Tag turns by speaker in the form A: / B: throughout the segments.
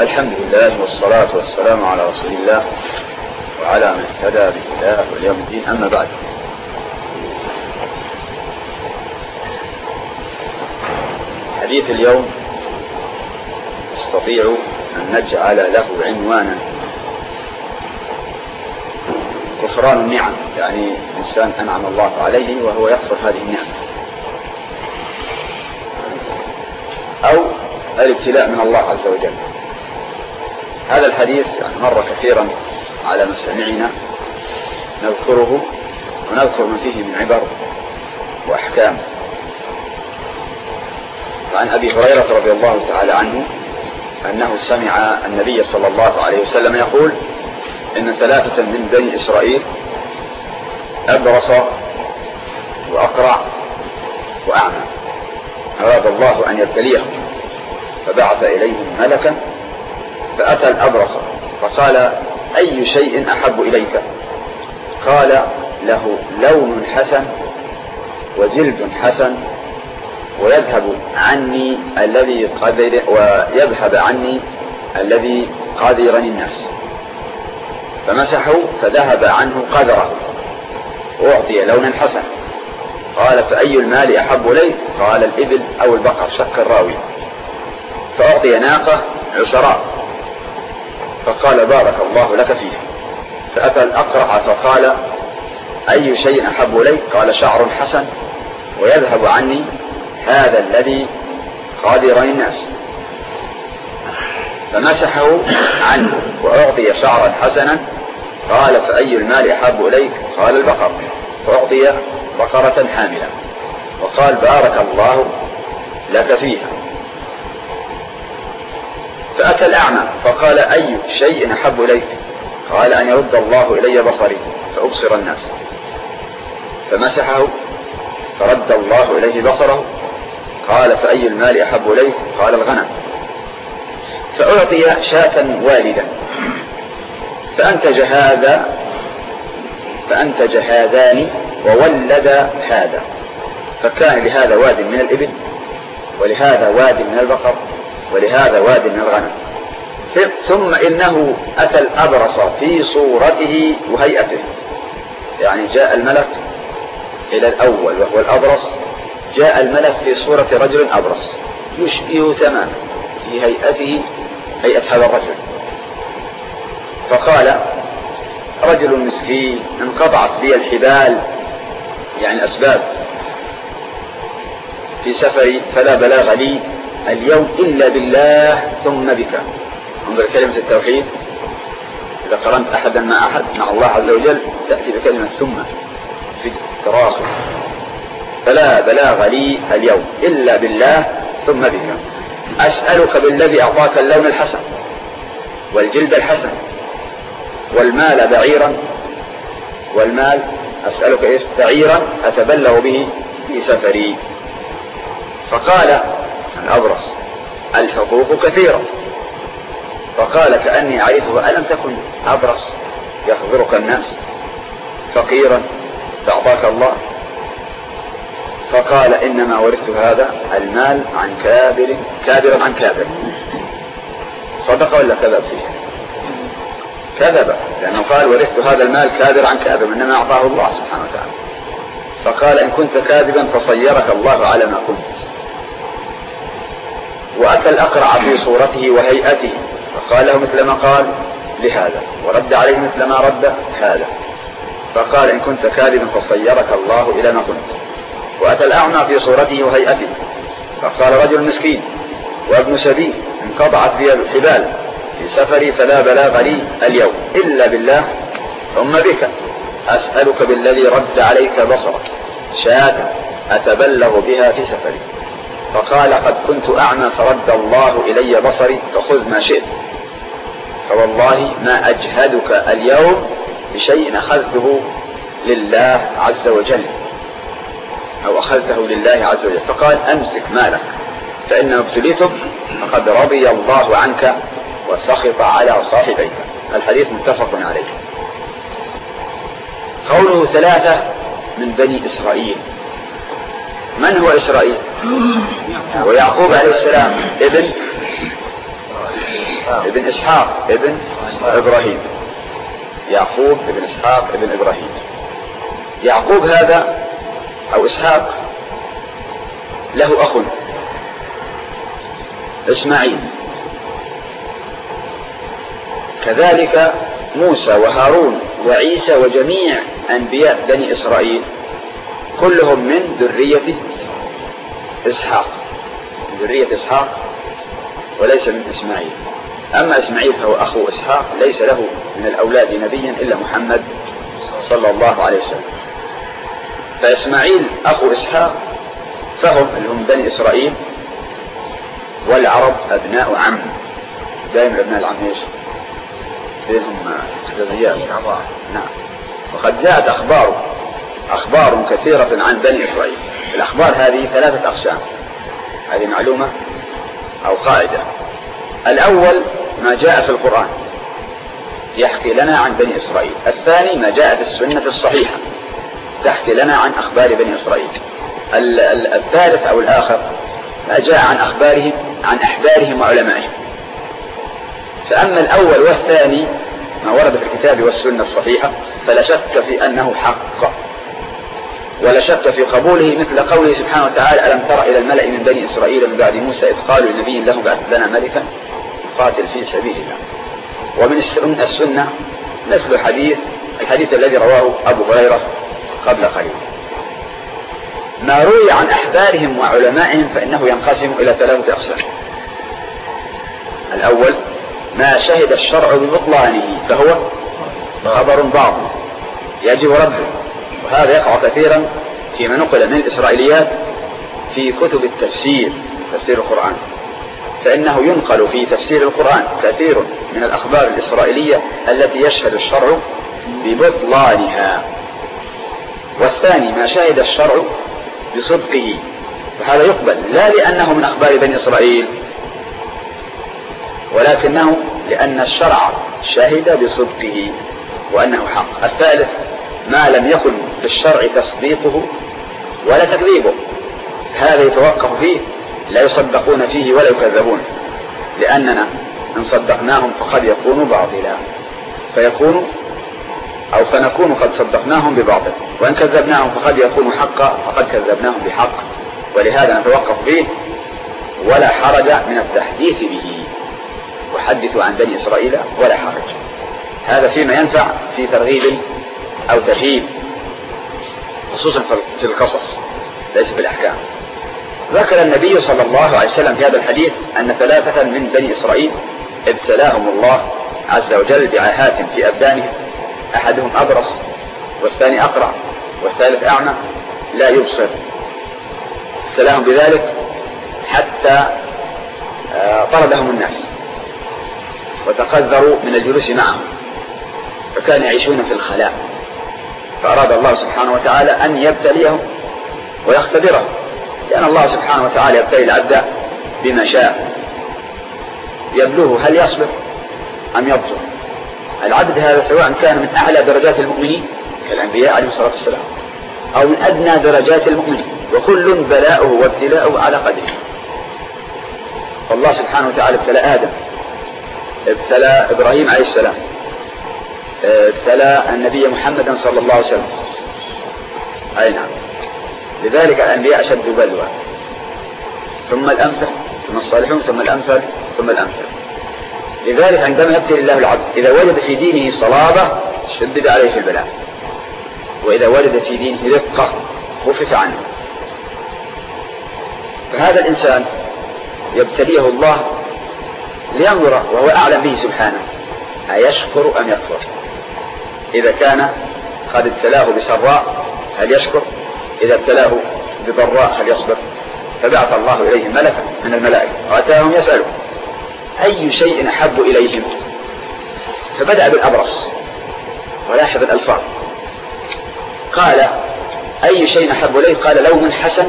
A: الحمد لله والصلاة والسلام على رسول الله وعلى من اهتدى بهداه واليوم الدين. أما بعد، حديث اليوم نستطيع أن نجعل له عنوانا: كفران النعم، يعني إنسان أنعم الله عليه وهو يكفر هذه النعمة، أو الابتلاء من الله عز وجل. هذا الحديث يعني مر كثيرا على مسامعنا، نذكره ونذكر ما فيه من عبر وأحكام. وعن أبي هريرة رضي الله تعالى عنه أنه سمع النبي صلى الله عليه وسلم يقول: إن 3 من بني إسرائيل أبرص وأقرع وأعمى أراد الله أن يبتليهم، فبعث إليهم ملكا فأتى الأبرص فقال: أي شيء أحب إليك؟ قال: له لون حسن وجلد حسن ويذهب عني الذي قدرني الناس. فمسحوا فذهب عنه قدره وأعطي لونا حسن. قال: فأي المال أحب إليك؟ قال: الإبل أو البقر، شك الراوي. فأعطي ناقة عشراء، فقال: بارك الله لك فيها. فأتى الأقرع فقال: أي شيء أحب إليك؟ قال: شعر حسن ويذهب عني هذا الذي قادرني الناس. فمسحه عنه وأعطي شعرا حسنا. قال: فأي المال أحب إليك؟ قال: البقر. فأعطي بقرة حاملة، وقال: بارك الله لك فيها. فأتى الأعمى فقال: أي شيء أحب إليك؟ قال: أن يرد الله إلي بصري فأبصر الناس. فمسحه فرد الله إليه بصره. قال: فأي المال أحب إليك؟ قال: الغنم. فأعطي شاة والدا، فأنتج هذان وولد هذا، فكان لهذا واد من الإبل ولهذا واد من البقر ولهذا واد من الغنم. ثم إنه أتى الأبرص في صورته وهيئته، يعني جاء الملك إلى الأول وهو الأبرص، جاء الملك في صورة رجل أبرص يشبه تماما في هيئته هيئة هذا الرجل. فقال: رجل مسكين انقطعت بي الحبال، يعني أسباب، في سفري فلا بلاغ لي اليوم إلا بالله ثم بك. انظر كلمة التوحيد، إذا قرنت أحدا مع أحد مع الله عز وجل تأتي بكلمة ثم في التراخي. فلا بلاغ لي اليوم إلا بالله ثم بك. أسألك بالذي أعطاك اللون الحسن والجلد الحسن والمال بعيرا، والمال أسألك إيش؟ بعيرا أتبلغ به في سفري. فقال الأبرص: الحقوق كثيرة. فقال: كأني أعرفه، ألم تكن أبرص يخبرك الناس فقيرا فأعطاك الله؟ فقال: إنما ورثت هذا المال عن كابر عن كابر. صدق ولا كذب فيه؟ كذب، لأنه قال: ورثت هذا المال كابر عن كابر، إنما أعطاه الله سبحانه وتعالى. فقال: إن كنت كاذبا فصيرك الله على ما كنت. وأتى الأقرع في صورته وهيئته فقال له مثل ما قال لهذا، ورد عليه مثل ما رد هذا. فقال: إن كنت كاذبا فصيرك الله إلى ما كنت. وأتى الأعمى في صورته وهيئته فقال: رجل مسكين وابن سبيل انقطعت بي الحبال في سفري فلا بلاغ لي اليوم إلا بالله ثم بك. أسألك بالذي رد عليك بصرك شاة أتبلغ بها في سفري. فقال: قد كنت أعمى فرد الله إلي بصري فخذ ما شئت، فوالله ما أجهدك اليوم بشيء أخذته لله عز وجل، أو أخذته لله عز وجل. فقال: أمسك مالك فإنما ابتليتم فقد رضي الله عنك وسخط على صاحبيك. الحديث متفق عليه. قوله 3 من بني إسرائيل، من هو إسرائيل؟ ويعقوب عليه السلام ابن ابن إسحاق ابن إبراهيم. يعقوب ابن إسحاق ابن إبراهيم. يعقوب هذا أو إسحاق له أخ إسماعيل، كذلك موسى وهارون وعيسى وجميع أنبياء بني إسرائيل كلهم من ذرية إسحاق، من ذرية إسحاق وليس من إسماعيل. أما إسماعيل فهو أخو إسحاق، ليس له من الأولاد نبيا إلا محمد صلى الله عليه وسلم. فإسماعيل أخو إسحاق، فهم اللي هم بني إسرائيل، والعرب أبناء عم، دائما أبناء العم إيش بينهم جزيات. نعم. وقد جاءت أخبار كثيرة عن بني إسرائيل. الأخبار هذه 3 أقسام، هذه معلومة أو قاعدة. الأول ما جاء في القرآن يحكي لنا عن بني إسرائيل. الثاني ما جاء في السنة الصحيحة تحكي لنا عن أخبار بني إسرائيل. الثالث أو الآخر ما جاء عن أخبارهم عن أحبارهم وعلمائهم. فأما الأول والثاني ما ورد في الكتاب والسنة الصحيحة فلا شك في أنه حق، ولا شك في قبوله، مثل قوله سبحانه وتعالى: ألم تر إلى الملأ من بني إسرائيل من بعد موسى إذ قالوا لنبي له بعث لنا ملكا قاتل في سبيل الله. ومن السنة مثل الحديث الذي رواه أبو هريرة قبل قليل. ما روي عن أحبارهم وعلمائهم فإنه ينقسم إلى 3 أقسام. الأول ما شهد الشرع ببطلانه فهو خبر باطل يجب رده، وهذا يقع كثيرا فيما نقل من الإسرائيليات في كتب التفسير، تفسير القرآن، فإنه ينقل في تفسير القرآن كثير من الأخبار الإسرائيلية التي يشهد الشرع ببطلانها. والثاني ما شهد الشرع بصدقه، فهذا يقبل لا لأنه من أخبار بني إسرائيل، ولكنه لأن الشرع شهد بصدقه وأنه حق. الثالث ما لم يكن في الشرع تصديقه ولا تكذيبه، هذا يتوقف فيه، لا يصدقون فيه ولا يكذبون، لأننا إن صدقناهم فقد يكونوا باطلا فنكون قد صدقناهم بباطل، وإن كذبناهم فقد يكونوا حقا فقد كذبناهم بحق، ولهذا نتوقف فيه ولا حرج من التحديث به. وحدثوا عن بني إسرائيل ولا حرج. هذا فيما ينفع في ترغيب أو ترهيب، خصوصا في القصص ليس في الأحكام. ذكر النبي صلى الله عليه وسلم في هذا الحديث أن 3 من بني إسرائيل ابتلاهم الله عز وجل بعاهات في أبدانهم، أحدهم أبرص، والثاني أقرع، والثالث أعمى لا يبصر. ابتلاهم بذلك حتى طردهم الناس وتقذروا من الجلوس معهم، فكانوا يعيشون في الخلاء. فأراد الله سبحانه وتعالى أن يبتليهم ويختبرهم، لأن الله سبحانه وتعالى يبتلي العبد بما شاء، يبلوه هل يصبر أم يبطل. العبد هذا سواء كان من أعلى درجات المؤمنين كالأنبياء عليه الصلاة والسلام أو من أدنى درجات المؤمنين، وكل بلاؤه وابتلاؤه على قدره. فالله سبحانه وتعالى ابتلى آدم، ابتلى إبراهيم عليه السلام، ابتلى النبي محمدا صلى الله عليه وسلم. أي نعم. لذلك الأنبياء أشد بلوى، ثم الأمثل، ثم الصالحون، ثم الأمثل، ثم الأمثل. لذلك عندما يبتلي الله العبد إذا وجد في دينه صلابة شدد عليه في البلاء، وإذا وجد في دينه رقة خفف عنه. فهذا الإنسان يبتليه الله لينظر وهو أعلم به سبحانه أيشكر أم يكفر. إذا كان قد ابتلاه بسراء هل يشكر؟ إذا ابتلاه بضراء هل يصبر؟ فبعث الله إليهم ملكا من الملائكة وأتاهم يسألوا أي شيء أحب إليهم، فبدأ بالأبرص، ولاحظ الألفاظ، قال أي شيء أحب إليه؟ قال لون حسن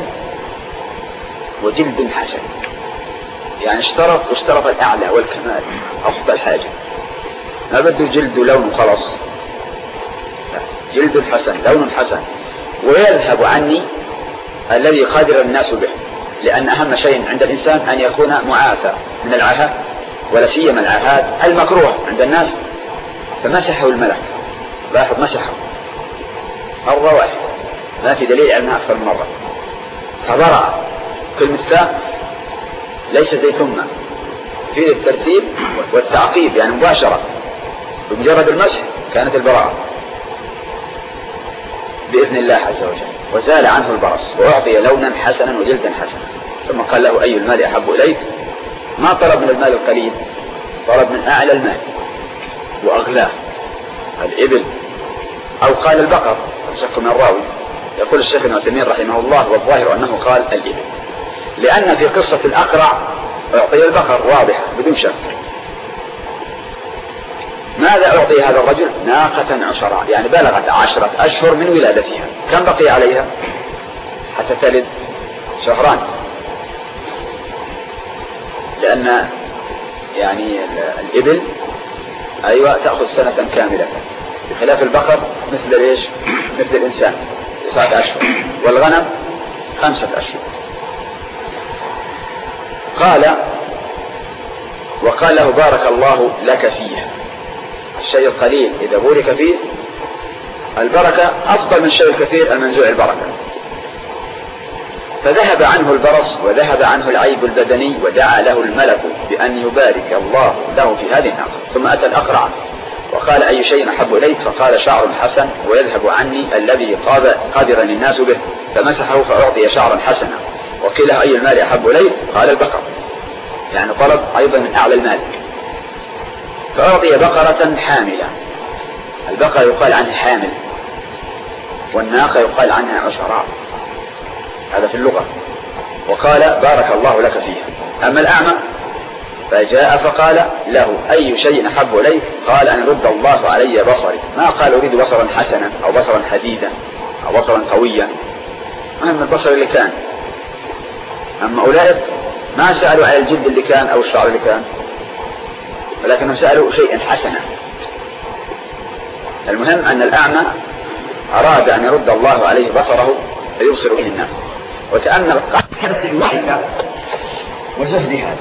A: وجلد حسن، يعني اشترط الأعلى والكمال، أفضل حاجة، ما بده جلد ولون وخلاص، جلد حسن لون حسن، ويذهب عني الذي قادر الناس به، لأن أهم شيء عند الإنسان أن يكون معافى من العاهة ولا سيما العهاد المكروه عند الناس، فمسحه الملك. لاحظ مسحه مرة واحدة، ما في دليل على انها اكثر من مرة. فبرأ كلمة فاء ليس زي ثم، في الترتيب والتعقيب، يعني مباشرة بمجرد المسح كانت البراءة بإذن الله عز وجل، وزال عنه البرص وأعطي لونا حسنا وجلدا حسنا. ثم قال له أي المال أحب إليك؟ ما طلب من المال القليل، طلب من أعلى المال وأغلاه، الإبل أو قال البقر، شك من الراوي. يقول الشيخ ابن عثيمين رحمه الله والظاهر أنه قال الإبل، لأن في قصة الأقرع أعطي البقر واضحة بدون شك. ماذا أعطي هذا الرجل؟ ناقة عشراء، يعني بلغت 10 أشهر من ولادتها. كم بقي عليها حتى تلد؟ شهران، لأن يعني الإبل أيوة تأخذ سنة كاملة، بخلاف البقر مثل ليش؟ مثل الإنسان 9 أشهر، والغنم 5 أشهر. وقال له بارك الله لك فيها. الشيء القليل إذا بورك فيه البركة أفضل من الشيء الكثير المنزوع البركة. فذهب عنه البرص وذهب عنه العيب البدني، ودعا له الملك بأن يبارك الله له في هذه الناقة. ثم أتى الأقرع وقال أي شيء أحب إليك؟ فقال شعر حسن ويذهب عني الذي قادرني الناس به، فمسحه فأعطي شعرا حسنا. وقيل أي المال أحب إليك؟ قال البقر، يعني طلب أيضا من أعلى المال، فأعطي بقرة حاملة. البقرة يقال عنها حامل، والناقة يقال عنها عشراء، هذا في اللغة. وقال بارك الله لك فيها. أما الأعمى فجاء فقال له أي شيء أحب إليك؟ قال أن رد الله علي بصري. ما قال أريد بصرا حسنا أو بصرا حديدا أو بصرا قويا، مهم البصر اللي كان. أما أولئك ما سألوا على الجلد اللي كان أو الشعر اللي كان، ولكنهم سألوا شيئا حسنا. المهم أن الأعمى أراد أن يرد الله عليه بصره فيبصر به الناس، وكأن القحس الوحيدة وزهدها.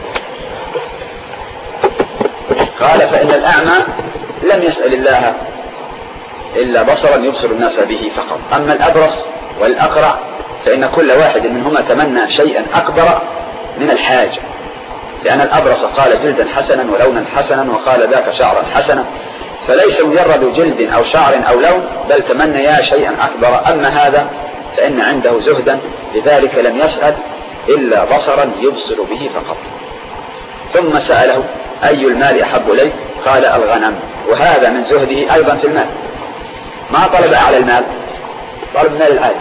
A: قال فإن الأعمى لم يسأل الله إلا بصرا يبصر الناس به فقط. أما الأبرص والأقرع فإن كل واحد منهما تمنى شيئا أكبر من الحاجة، لأن الأبرص قال جلدا حسنا ولونا حسنا، وقال ذاك شعرا حسنا، فليس مجرد جلد أو شعر أو لون، بل تمنيا شيئا أكبر. أما هذا فإن عنده زهدا، لذلك لم يسأل إلا بصرا يبصر به فقط. ثم سأله أي المال أحب إليك؟ قال الغنم، وهذا من زهده أيضا في المال. ما طلب أعلى المال، طلب المال العالي،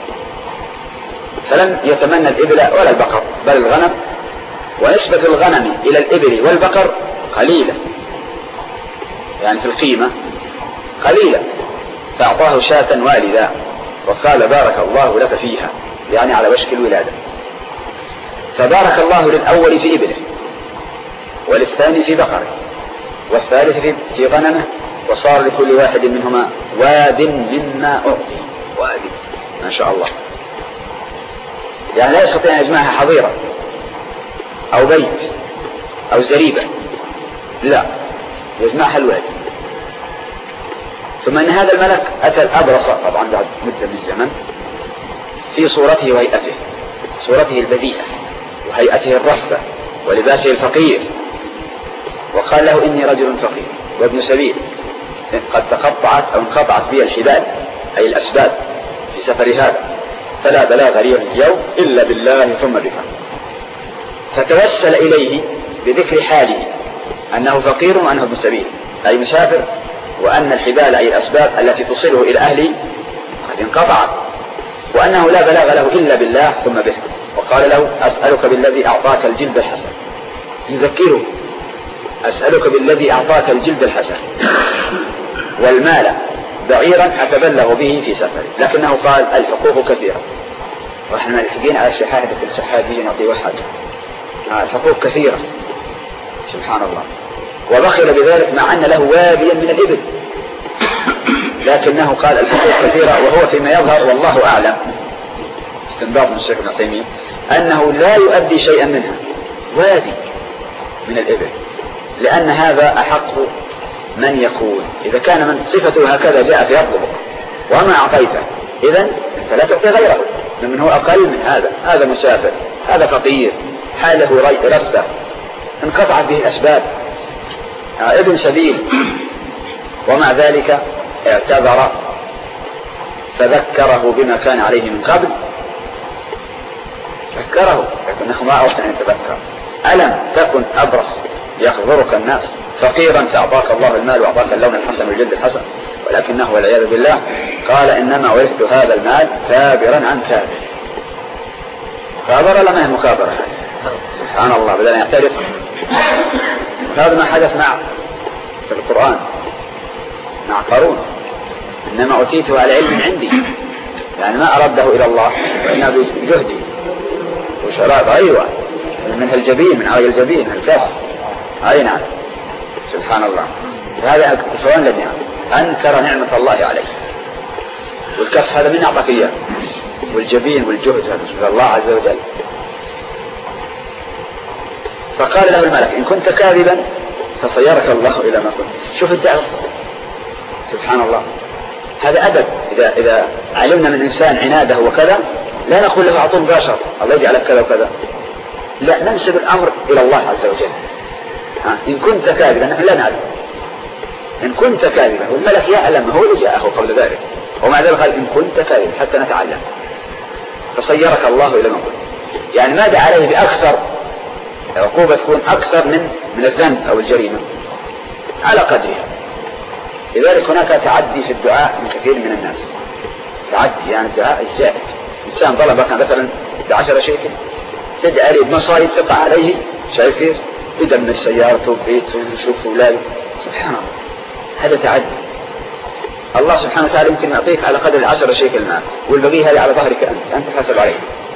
A: فلم يتمنى الإبل ولا البقر بل الغنم. ونسبة الغنم إلى الإبل والبقر قليلة، يعني في القيمة قليلة، فأعطاه شاة والدا وقال بارك الله لك فيها، يعني على وشك الولادة. فبارك الله للأول في إبله، وللثاني في بقره، والثالث في غنمه، وصار لكل واحد منهما واد مما أعطي. واد ما شاء الله، يعني لا يستطيع أن يجمعها حظيرة أو بيت أو زريبة، لا، يجمعها الوادي. ثم أن هذا الملك أتى الأبرص طبعا بعد مدة من الزمن في صورته وهيئته، صورته البذيئة وهيئته الرفة ولباسه الفقير، وقال له إني رجل فقير وابن سبيل، قد تقطعت أو انقطعت بي الحبال أي الأسباب في سفر هذا، فلا بلاغ لي اليوم إلا بالله ثم بك. فتوسل إليه بذكر حاله أنه فقير وأنه ابن سبيل أي مسافر، وأن الحبال أي الأسباب التي تصله إلى أهله قد انقطعت، وأنه لا بلاغ له إلا بالله ثم به. وقال له أسألك بالذي أعطاك الجلد الحسن، يذكره أسألك بالذي أعطاك الجلد الحسن والمال بعيرا أتبلغ به في سفري. لكنه قال الحقوق كثيرة، ونحن ملحقين على الشحاهد في الشحاهد نعطي واحد، الحقوق كثيرة سبحان الله. وبخل بذلك مع أن له واديا من الإبل، لكنه قال الحقوق كثيرة، وهو فيما يظهر والله أعلم استنباط من الشيخ ابن عثيمين أنه لا يؤدي شيئا منها، وادي من الإبل لأن هذا أحق من يكون. إذا كان من صفته هكذا جاء فيطلبك وما أعطيته، إذن أنت لا تعطي غيره من هو أقل من هذا مسافر، هذا فقير، حاله رثة، انقطعت به الأسباب، ابن سبيل، ومع ذلك اعتذر فذكره بما كان عليه من قبل، ذكره، لكنه ما أردت أن يتذكر. ألم تكن أبرص يخبرك الناس فقيرا فأعطاك الله المال وأعطاك اللون الحسن والجلد الحسن، ولكنه والعياذ بالله قال إنما ورثت هذا المال كابرا عن كابر. مكابرة لما هي مكابرة؟ سبحان الله، بدأنا يعترف. هذا ما حدث في القرآن مع قارون، إنما أوتيته على علم عندي، يعني ما أرده إلى الله وإنما بجهدي وشراب. أيوة، من الجبين، من عري الجبين الكف. أي نعم، سبحان الله. هذا الكفران للنعم، أنكر نعمة الله عليه. والكف هذا من أعطاك إياه، والجبين والجهد هذا من الله عز وجل. فقال له الملك إن كنت كاذبا فصيرك الله إلى ما كنت. شوف الدعوة، سبحان الله. هذا أدب. إذا علمنا من إنسان عناده وكذا لا نقول له أعطوه بشر الله يجعلك كذا وكذا، لا، ننسب الأمر إلى الله عز وجل. إن كنت كاذبا، نحن لا نعلم إن كنت كاذبا، والملك يعلم، هو اللي جاءه قبل ذلك، ومع ذلك قال إن كنت كاذبا حتى نتعلم. فصيرك الله إلى ما كنت، يعني ماذا عليه بأكثر عقوبة تكون أكثر من الذنب أو الجريمة على قدرها. لذلك هناك تعدي في الدعاء من كثير من الناس، تعدي يعني الدعاء الزائد. إنسان طلبك مثلا ب10 شيكل، تدعي عليه بمصايب تقع عليه، شايف كيف؟ يدمر سيارته وبيته ويشوف أولاده، سبحان الله. هذا تعدي. الله سبحانه وتعالى يمكن يعطيك على قدر 10 شيكل معه، والبقية هذه على ظهرك أنت حسب عليه.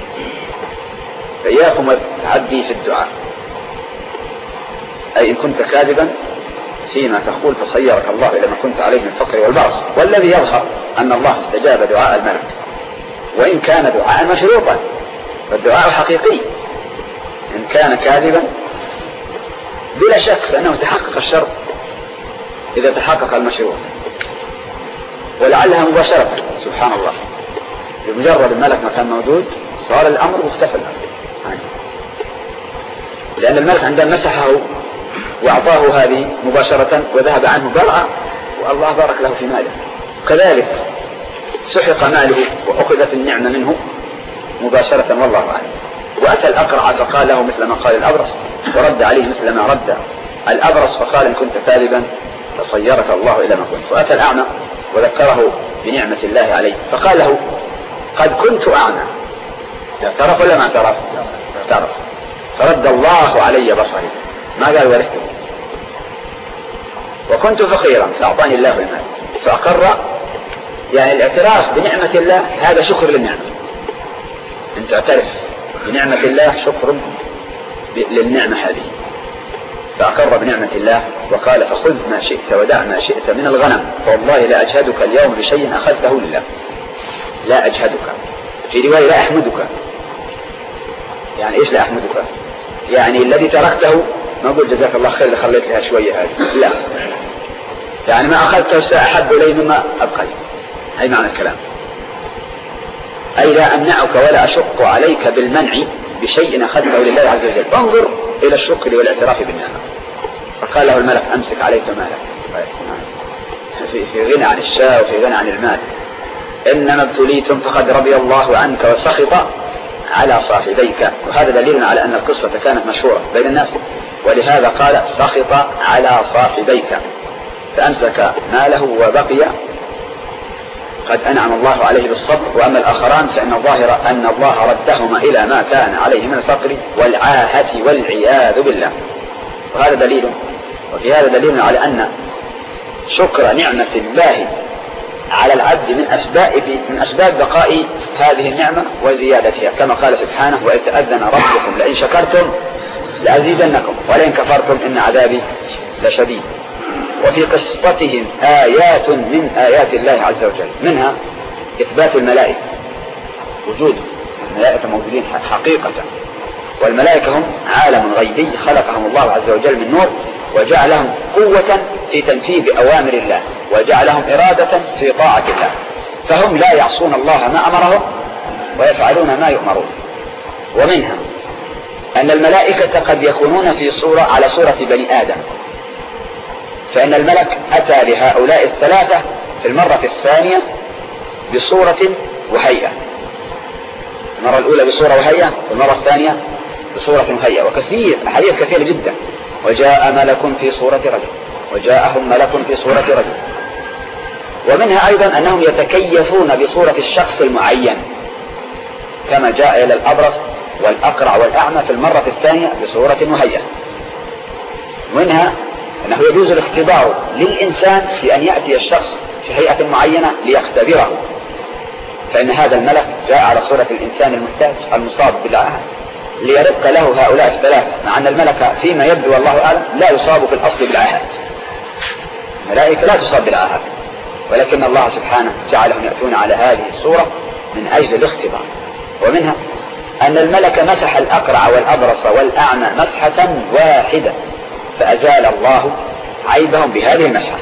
A: فإياكم التعدي في الدعاء. أي إن كنت كاذبا فيما تقول فصيرك الله إلى ما كنت عليه من الفقر والبأس. والذي يظهر أن الله استجاب دعاء الملك، وإن كان دعاء مشروطا، فالدعاء حقيقي. إن كان كاذبا بلا شك فإنه تحقق الشرط إذا تحقق المشروط، ولعلها مباشرة. سبحان الله، بمجرد الملك ما كان موجود صار الأمر مختفى، لأن الملك عندما مسحه وأعطاه هذه مباشرة وذهب عنه برأة، والله بارك له في ماله. كذلك سحق ماله وأخذت النعمة منه مباشرة، والله أعلم. وأتى الأقرع فقال له مثل ما قال الأبرص، ورد عليه مثل ما رد الأبرص فقال إن كنت كاذبا فصيرك الله إلى ما كنت. وأتى الأعمى وذكره بنعمة الله عليه فقال له قد كنت أعمى. اعترف ولا ما اعترف؟ اعترف. فرد الله علي بصري، ما قال ورثته. وكنت فقيرا فأعطاني الله المال. فأقر، يعني الاعتراف بنعمة الله هذا شكر للنعمة. أنت اعترف بنعمة الله، شكر للنعمة هذه. فأقر بنعمة الله وقال فخذ ما شئت ودع ما شئت من الغنم، فوالله لا أجهدك اليوم بشيء أخذته لله. لا أجهدك، في رواية لا أحمدك. يعني إيش لا أحمدك؟ يعني الذي تركته ما أقول جزاك الله خير اللي خليت لها شوية هذه، لا، يعني ما أخذته سأحب إلي مما أبقي. هاي معنى الكلام. أي لا أمنعك ولا أشق عليك بالمنع بشيء أخذته لله عز وجل. انظر إلى الشكر والاعتراف بالنعمة. فقال له الملك أمسك عليك مالك، في غنى عن الشاة وفي غنى عن المال. إنما ابتليتم فقد رضي الله عنك وسخط على صاحبيك. وهذا دليل على أن القصة كانت مشهورة بين الناس، ولهذا قال سخط على صاحبيك، فأمسك ماله وبقي قد أنعم الله عليه بالصبر. وأما الآخران فإن الظاهر أن الله ردهما إلى ما كان عليه من الفقر والعاهة والعياذ بالله. وهذا دليل، وفي هذا دليل على أن شكر نعمة الله على العبد من أسباب بقاء هذه النعمة وزيادتها، كما قال سبحانه وإذ تأذن ربكم لئن شكرتم لأزيدنكم ولئن كفرتم إن عذابي لشديد. وفي قصتهم آيات من آيات الله عز وجل، منها إثبات الملائكة، وجود الملائكة موجودين حقيقة. والملائكة هم عالم غيبي خلقهم الله عز وجل من نور وجعلهم قوة في تنفيذ أوامر الله، وجعلهم إرادة في طاعة الله، فهم لا يعصون الله ما أمرهم ويفعلون ما يؤمرون. ومنها أن الملائكة قد يكونون على صورة بني آدم، فإن الملك أتى لهؤلاء الثلاثة في المرة الثانية بصورة وهيئة، المرة الأولى بصورة وهيئة، والمرة الثانية بصورة وهيئة، وكثير أحاديث كثيرة جدا. وجاء ملك في صورة رجل، وجاءهم ملك في صورة رجل. ومنها أيضا أنهم يتكيفون بصورة الشخص المعين، كما جاء إلى الأبرص والأقرع والأعمى في المرة الثانية بصورة وهيئة. ومنها أنه يجوز الاختبار للإنسان في أن يأتي الشخص في هيئة معينة ليختبره، فإن هذا الملك جاء على صورة الإنسان المحتاج المصاب بالعاهة ليرق له هؤلاء الثلاثة، مع أن الملك فيما يبدو والله أعلم لا يصاب في الأصل بالعاهات، الملائكة لا تصاب بالعاهات، ولكن الله سبحانه جعلهم يأتون على هذه الصورة من أجل الاختبار. ومنها أن الملك مسح الأقرع والأبرص والأعمى مسحة واحدة، فأزال الله عيبهم بهذه المسحة،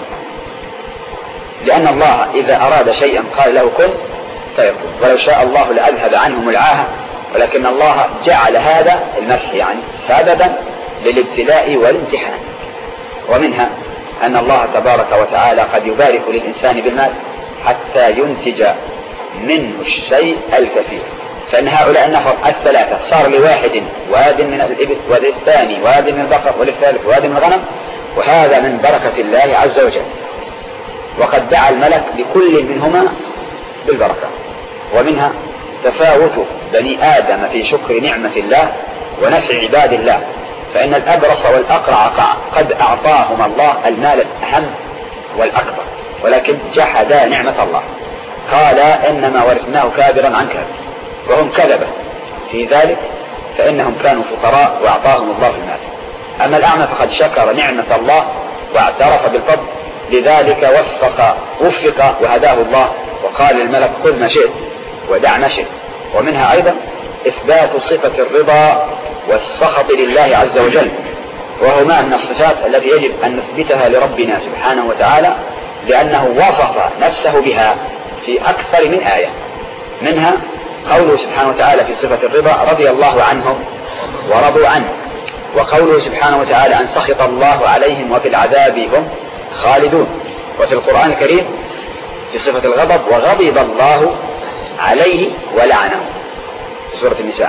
A: لأن الله إذا أراد شيئا قال له كن فيكون، ولو شاء الله لأذهب عنهم العاهة، ولكن الله جعل هذا المسح يعني سببا للابتلاء والامتحان. ومنها أن الله تبارك وتعالى قد يبارك للإنسان بالمال حتى ينتج منه الشيء الكثير، فإن هؤلاء النفر الثلاثة صار لواحد واد من الإبل، وللثاني واد من البقر، وللثالث واد من الغنم، وهذا من بركة الله عز وجل. وقد دعا الملك لكل منهما بالبركة. ومنها تفاوت بني آدم في شكر نعمة الله ونفع عباد الله، فإن الأبرص والأقرع قد أعطاهما الله المال الأهم والأكبر، ولكن جحدا نعمة الله، قال إنما ورثناه كابرا عن كابر، وهم كذبة في ذلك، فإنهم كانوا فقراء وأعطاهم الله المال. أما الأعمى فقد شكر نعمة الله واعترف بالفضل، لذلك وفق وهداه الله، وقال للملك خذ ما شئت ودع ما شئت. ومنها أيضا إثبات صفة الرضا والسخط لله عز وجل، وهما من الصفات التي يجب أن نثبتها لربنا سبحانه وتعالى، لأنه وصف نفسه بها في أكثر من آية. منها قوله سبحانه وتعالى في صفة الرضا رضي الله عنهم ورضوا عنه، وقوله سبحانه وتعالى أن سخط الله عليهم وفي العذاب هم خالدون. وفي القرآن الكريم في صفة الغضب وغضب الله عليه ولعنه في سورة النساء.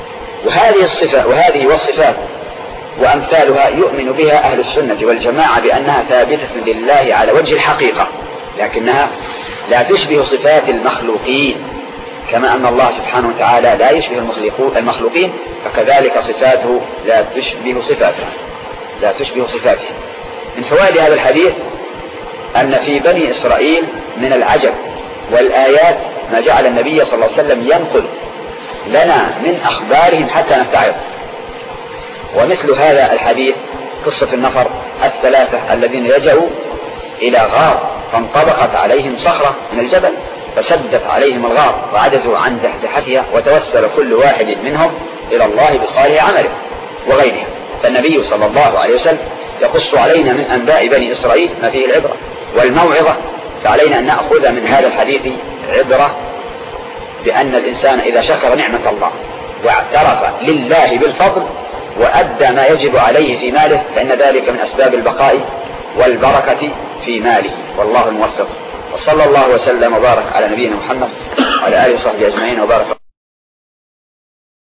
A: وهذه والصفات وأمثالها يؤمن بها أهل السنة والجماعة بأنها ثابتة لله على وجه الحقيقة، لكنها لا تشبه صفات المخلوقين، كما أن الله سبحانه وتعالى لا يشبه المخلوقين، فكذلك صفاته لا تشبه صفاته. من فوائد هذا الحديث أن في بني إسرائيل من العجب والآيات ما جعل النبي صلى الله عليه وسلم ينقل لنا من أخبارهم حتى نتعظ. ومثل هذا الحديث قصة النفر الثلاثة الذين لجأوا إلى غار فانطبقت عليهم صخرة من الجبل فسدت عليهم الغار وعجزوا عن زحزحتها، وتوسل كل واحد منهم إلى الله بصالح عمله وغيرها. فالنبي صلى الله عليه وسلم يقص علينا من أنباء بني إسرائيل ما فيه العبرة والموعظة، فعلينا أن نأخذ من هذا الحديث عبرة بأن الإنسان إذا شكر نعمة الله واعترف لله بالفضل وأدى ما يجب عليه في ماله، فإن ذلك من أسباب البقاء والبركة في ماله، والله الموفق. وصلى الله وسلم وبارك على نبينا محمد وعلى آله وصحبه أجمعين وبارك.